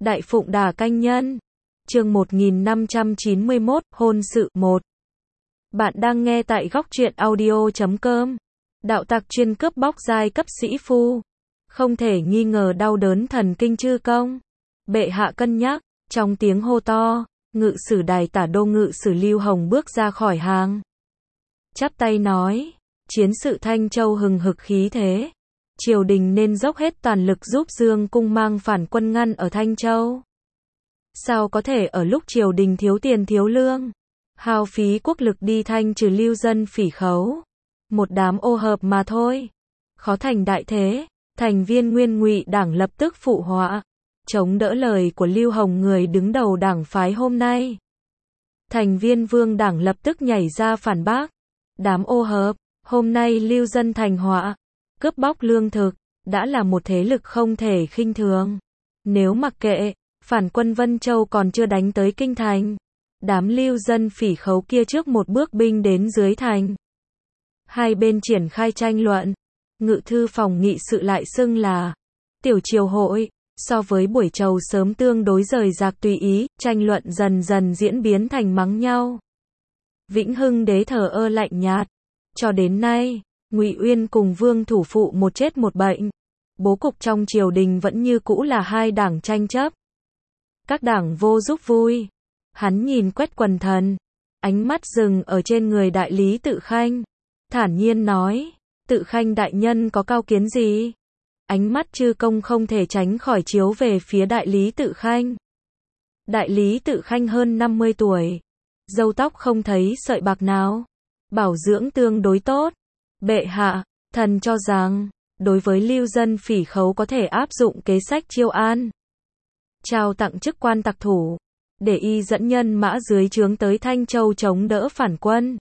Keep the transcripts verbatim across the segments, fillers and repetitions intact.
Đại Phụng Đà Canh Nhân. Chương một nghìn năm trăm chín mươi mốt, hôn sự một. Bạn đang nghe tại góc truyện audio chấm com. Đạo tặc chuyên cướp bóc giai cấp sĩ phu, không thể nghi ngờ đau đớn thần kinh chư công. Bệ hạ cân nhắc, trong tiếng hô to, ngự sử đài tả đô ngự sử Lưu Hồng bước ra khỏi hàng. Chắp tay nói, chiến sự Thanh Châu hừng hực khí thế. Triều đình nên dốc hết toàn lực giúp Dương Cung mang phản quân ngăn ở Thanh Châu. Sao có thể ở lúc triều đình thiếu tiền thiếu lương, hao phí quốc lực đi thanh trừ lưu dân phỉ khấu. Một đám ô hợp mà thôi. Khó thành đại thế. Thành viên Nguyên Ngụy Đảng lập tức phụ họa, chống đỡ lời của Lưu Hồng người đứng đầu đảng phái hôm nay. Thành viên Vương Đảng lập tức nhảy ra phản bác. Đám ô hợp, hôm nay lưu dân thành họa, cướp bóc lương thực, đã là một thế lực không thể khinh thường. Nếu mặc kệ, phản quân Vân Châu còn chưa đánh tới kinh thành. Đám lưu dân phỉ khấu kia trước một bước binh đến dưới thành. Hai bên triển khai tranh luận. Ngự thư phòng nghị sự lại xưng là tiểu triều hội, so với buổi trầu sớm tương đối rời rạc tùy ý, tranh luận dần dần diễn biến thành mắng nhau. Vĩnh Hưng đế thờ ơ lạnh nhạt. Cho đến nay, Ngụy Uyên cùng Vương Thủ Phụ một chết một bệnh. Bố cục trong triều đình vẫn như cũ là hai đảng tranh chấp. Các đảng vô giúp vui. Hắn nhìn quét quần thần, ánh mắt dừng ở trên người đại lý Tự Khanh, thản nhiên nói, Tự Khanh đại nhân có cao kiến gì? Ánh mắt chư công không thể tránh khỏi chiếu về phía đại lý Tự Khanh. Đại lý Tự Khanh hơn năm mươi tuổi, râu tóc không thấy sợi bạc nào, bảo dưỡng tương đối tốt. Bệ hạ, thần cho rằng, đối với lưu dân phỉ khấu có thể áp dụng kế sách chiêu an, trao tặng chức quan tặc thủ, để y dẫn nhân mã dưới trướng tới Thanh Châu chống đỡ phản quân.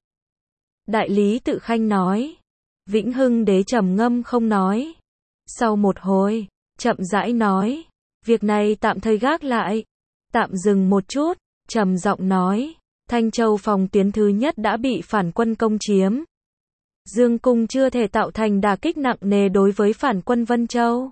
Đại lý Tự Khanh nói. Vĩnh Hưng đế trầm ngâm không nói. Sau một hồi, chậm rãi nói, việc này tạm thời gác lại. Tạm dừng một chút, trầm giọng nói, Thanh Châu phòng tuyến thứ nhất đã bị phản quân công chiếm. Dương Cung chưa thể tạo thành đả kích nặng nề đối với phản quân Vân Châu.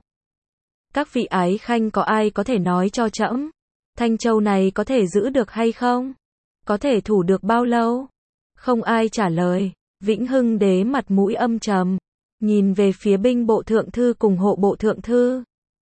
Các vị ái khanh có ai có thể nói cho trẫm, Thanh Châu này có thể giữ được hay không? Có thể thủ được bao lâu? Không ai trả lời. Vĩnh Hưng đế mặt mũi âm trầm, nhìn về phía binh bộ thượng thư cùng hộ bộ thượng thư.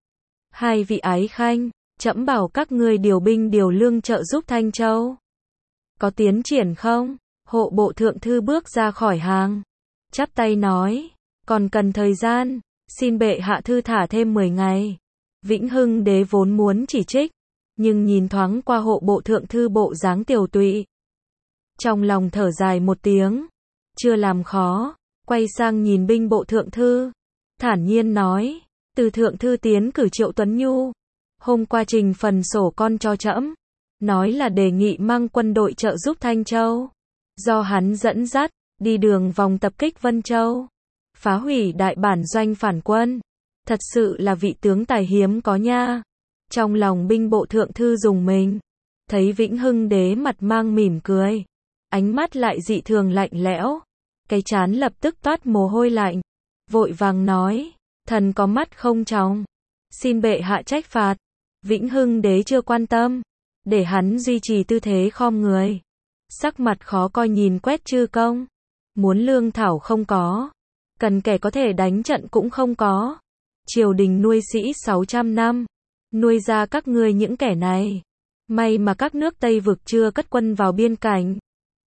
Hai vị ái khanh, trẫm bảo các ngươi điều binh điều lương trợ giúp Thanh Châu. Có tiến triển không? Hộ bộ thượng thư bước ra khỏi hàng, chắp tay nói, còn cần thời gian, xin bệ hạ thư thả thêm mười ngày. Vĩnh Hưng đế vốn muốn chỉ trích, nhưng nhìn thoáng qua hộ bộ thượng thư bộ dáng tiều tụy, trong lòng thở dài một tiếng, chưa làm khó, quay sang nhìn binh bộ thượng thư, thản nhiên nói, từ thượng thư tiến cử Triệu Tuấn Nhu, hôm qua trình phần sổ con cho trẫm, nói là đề nghị mang quân đội trợ giúp Thanh Châu, do hắn dẫn dắt, đi đường vòng tập kích Vân Châu, phá hủy đại bản doanh phản quân, thật sự là vị tướng tài hiếm có nha. Trong lòng binh bộ thượng thư rùng mình, thấy Vĩnh Hưng đế mặt mang mỉm cười, ánh mắt lại dị thường lạnh lẽo, cái trán lập tức toát mồ hôi lạnh, vội vàng nói, thần có mắt không tròng, xin bệ hạ trách phạt. Vĩnh Hưng đế chưa quan tâm, để hắn duy trì tư thế khom người, sắc mặt khó coi nhìn quét chư công, muốn lương thảo không có, cần kẻ có thể đánh trận cũng không có, triều đình nuôi sĩ sáu trăm năm, nuôi ra các ngươi những kẻ này, may mà các nước Tây vực chưa cất quân vào biên cảnh,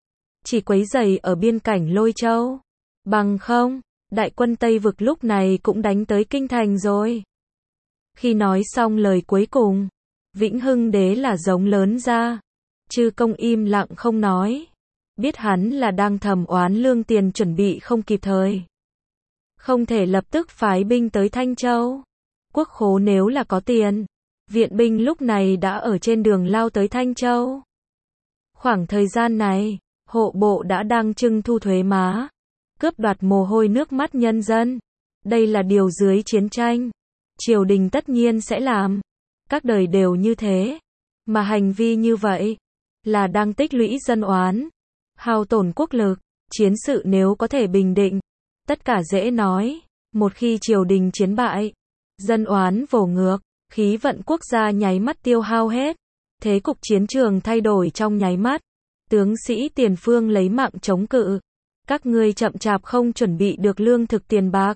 chỉ quấy rầy ở biên cảnh Lôi Châu, bằng không, đại quân Tây vực lúc này cũng đánh tới kinh thành rồi. Khi nói xong lời cuối cùng, Vĩnh Hưng đế là giống lớn ra, chư công im lặng không nói, biết hắn là đang thầm oán lương tiền chuẩn bị không kịp thời, không thể lập tức phái binh tới Thanh Châu. Quốc khố nếu là có tiền, viện binh lúc này đã ở trên đường lao tới Thanh Châu. Khoảng thời gian này, hộ bộ đã đang trưng thu thuế má, cướp đoạt mồ hôi nước mắt nhân dân. Đây là điều dưới chiến tranh, triều đình tất nhiên sẽ làm. Các đời đều như thế, mà hành vi như vậy là đang tích lũy dân oán, hao tổn quốc lực. Chiến sự nếu có thể bình định, tất cả dễ nói. Một khi triều đình chiến bại, dân oán vồ ngược, khí vận quốc gia nháy mắt tiêu hao hết. Thế cục chiến trường thay đổi trong nháy mắt. Tướng sĩ tiền phương lấy mạng chống cự. Các ngươi chậm chạp không chuẩn bị được lương thực tiền bạc.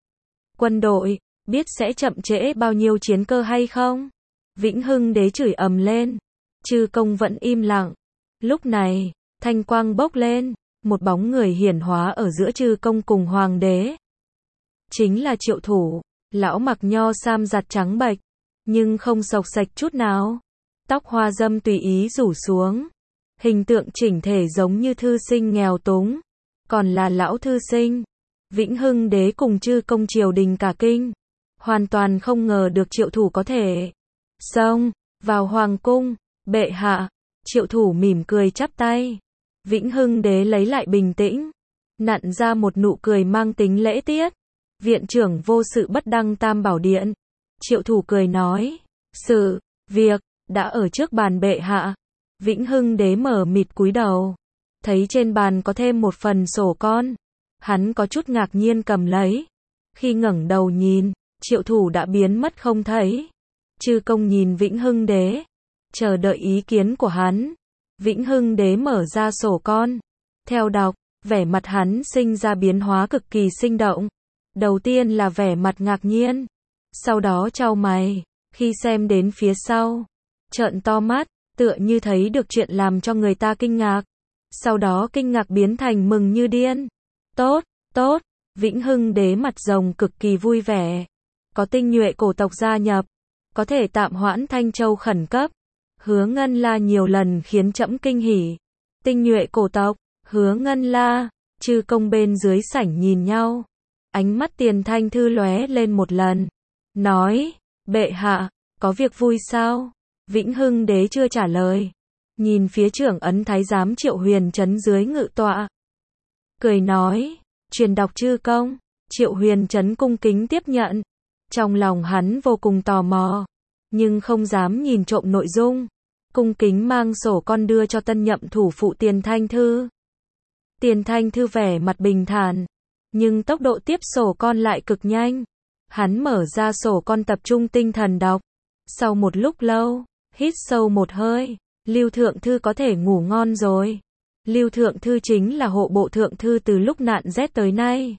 Quân đội, biết sẽ chậm trễ bao nhiêu chiến cơ hay không? Vĩnh Hưng Đế chửi ầm lên. Chư công vẫn im lặng. Lúc này, thanh quang bốc lên, một bóng người hiển hóa ở giữa chư công cùng hoàng đế. Chính là Triệu Thủ, lão mặc nho sam giặt trắng bệch, nhưng không xộc xệch chút nào. Tóc hoa dâm tùy ý rủ xuống. Hình tượng chỉnh thể giống như thư sinh nghèo túng. Còn là lão thư sinh. Vĩnh Hưng Đế cùng chư công triều đình cả kinh. Hoàn toàn không ngờ được Triệu Thủ có thể xông vào hoàng cung. Bệ hạ. Triệu Thủ mỉm cười chắp tay. Vĩnh Hưng Đế lấy lại bình tĩnh. Nặn ra một nụ cười mang tính lễ tiết. Viện trưởng vô sự bất đăng tam bảo điện. Triệu Thủ cười nói. Sự, việc, đã ở trước bàn bệ hạ. Vĩnh Hưng Đế mở mịt cúi đầu. Thấy trên bàn có thêm một phần sổ con. Hắn có chút ngạc nhiên cầm lấy. Khi ngẩng đầu nhìn, Triệu Thủ đã biến mất không thấy. Chư công nhìn Vĩnh Hưng Đế, chờ đợi ý kiến của hắn. Vĩnh Hưng Đế mở ra sổ con. Theo đọc, vẻ mặt hắn sinh ra biến hóa cực kỳ sinh động. Đầu tiên là vẻ mặt ngạc nhiên. Sau đó chau mày. Khi xem đến phía sau, trợn to mắt, tựa như thấy được chuyện làm cho người ta kinh ngạc. Sau đó kinh ngạc biến thành mừng như điên. Tốt, tốt, Vĩnh Hưng Đế mặt rồng cực kỳ vui vẻ. Có tinh nhuệ cổ tộc gia nhập. Có thể tạm hoãn Thanh Châu khẩn cấp. Hứa Ngân La nhiều lần khiến trẫm kinh hỉ. Tinh nhuệ cổ tộc, Hứa Ngân La, chư công bên dưới sảnh nhìn nhau. Ánh mắt Tiền Thanh Thư lóe lên một lần. Nói, bệ hạ, có việc vui sao? Vĩnh Hưng Đế chưa trả lời. Nhìn phía trưởng ấn thái giám Triệu Huyền Trấn dưới ngự tọa. Cười nói, truyền đọc chư công. Triệu Huyền Trấn cung kính tiếp nhận. Trong lòng hắn vô cùng tò mò, nhưng không dám nhìn trộm nội dung. Cung kính mang sổ con đưa cho tân nhậm thủ phụ Tiền Thanh Thư. Tiền Thanh Thư vẻ mặt bình thản, nhưng tốc độ tiếp sổ con lại cực nhanh. Hắn mở ra sổ con tập trung tinh thần đọc. Sau một lúc lâu, hít sâu một hơi, Lưu Thượng Thư có thể ngủ ngon rồi. Lưu Thượng Thư chính là hộ bộ Thượng Thư từ lúc nạn rét tới nay.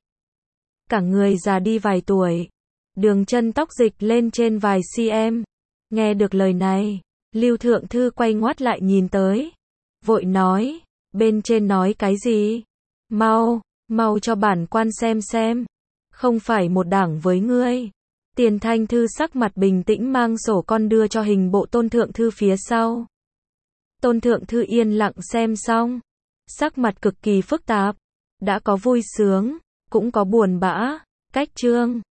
Cả người già đi vài tuổi. Đường chân tóc dịch lên trên vài cm. Nghe được lời này, Lưu Thượng Thư quay ngoắt lại nhìn tới. Vội nói, bên trên nói cái gì? Mau, mau cho bản quan xem xem. Không phải một đảng với ngươi. Tiền Thanh Thư sắc mặt bình tĩnh mang sổ con đưa cho hình bộ Tôn Thượng Thư phía sau. Tôn Thượng Thư yên lặng xem xong. Sắc mặt cực kỳ phức tạp. Đã có vui sướng, cũng có buồn bã. Cách chương